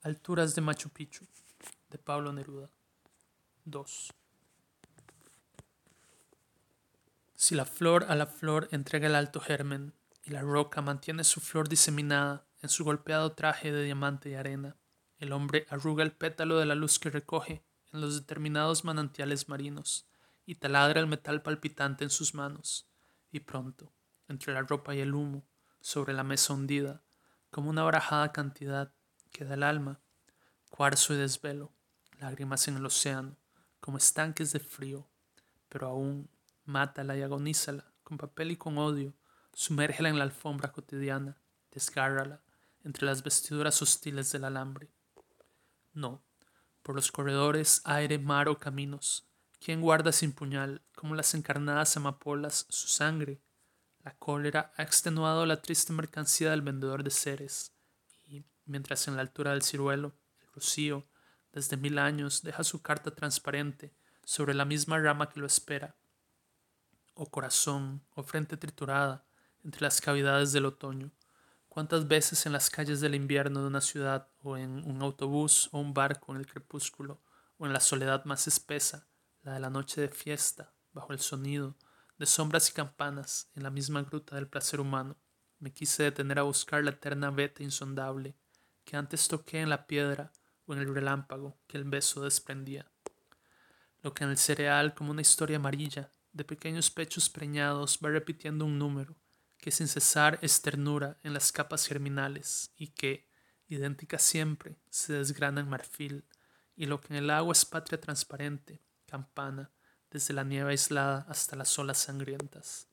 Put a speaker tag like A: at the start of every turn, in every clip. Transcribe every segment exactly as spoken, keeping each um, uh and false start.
A: Alturas de Machu Picchu, de Pablo Neruda. dos. Si la flor a la flor entrega el alto germen, y la roca mantiene su flor diseminada en su golpeado traje de diamante y arena, el hombre arruga el pétalo de la luz que recoge en los determinados manantiales marinos, y taladra el metal palpitante en sus manos, y pronto, entre la ropa y el humo, sobre la mesa hundida, como una barajada cantidad, queda el alma, cuarzo y desvelo, lágrimas en el océano, como estanques de frío, pero aún mátala y agonízala, con papel y con odio, sumérgela en la alfombra cotidiana, desgárrala entre las vestiduras hostiles del alambre. No, por los corredores, aire, mar o caminos, ¿quién guarda sin puñal, como las encarnadas amapolas, su sangre? La cólera ha extenuado la triste mercancía del vendedor de seres, y, mientras en la altura del ciruelo, el rocío, desde mil años, deja su carta transparente sobre la misma rama que lo espera, o corazón, o frente triturada, entre las cavidades del otoño. ¿Cuántas veces en las calles del invierno de una ciudad, o en un autobús o un barco en el crepúsculo, o en la soledad más espesa, la de la noche de fiesta, bajo el sonido de sombras y campanas, en la misma gruta del placer humano, me quise detener a buscar la eterna veta insondable, que antes toqué en la piedra o en el relámpago que el beso desprendía? Lo que en el cereal, como una historia amarilla, de pequeños pechos preñados, va repitiendo un número, que sin cesar es ternura en las capas germinales y que, idéntica siempre, se desgrana en marfil, y lo que en el agua es patria transparente, campana, desde la nieve aislada hasta las olas sangrientas.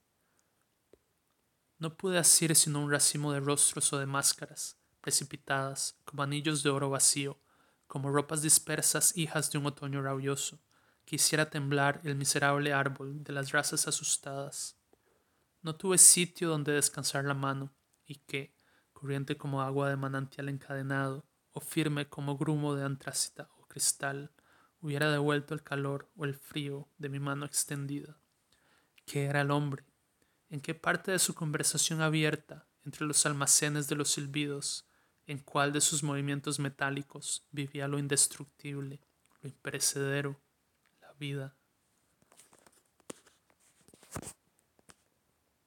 A: No pude asir sino un racimo de rostros o de máscaras, precipitadas, como anillos de oro vacío, como ropas dispersas hijas de un otoño rabioso, que hiciera temblar el miserable árbol de las razas asustadas. No tuve sitio donde descansar la mano, y que, corriente como agua de manantial encadenado, o firme como grumo de antracita o cristal, hubiera devuelto el calor o el frío de mi mano extendida. ¿Qué era el hombre? ¿En qué parte de su conversación abierta, entre los almacenes de los silbidos, en cuál de sus movimientos metálicos vivía lo indestructible, lo imperecedero, la vida?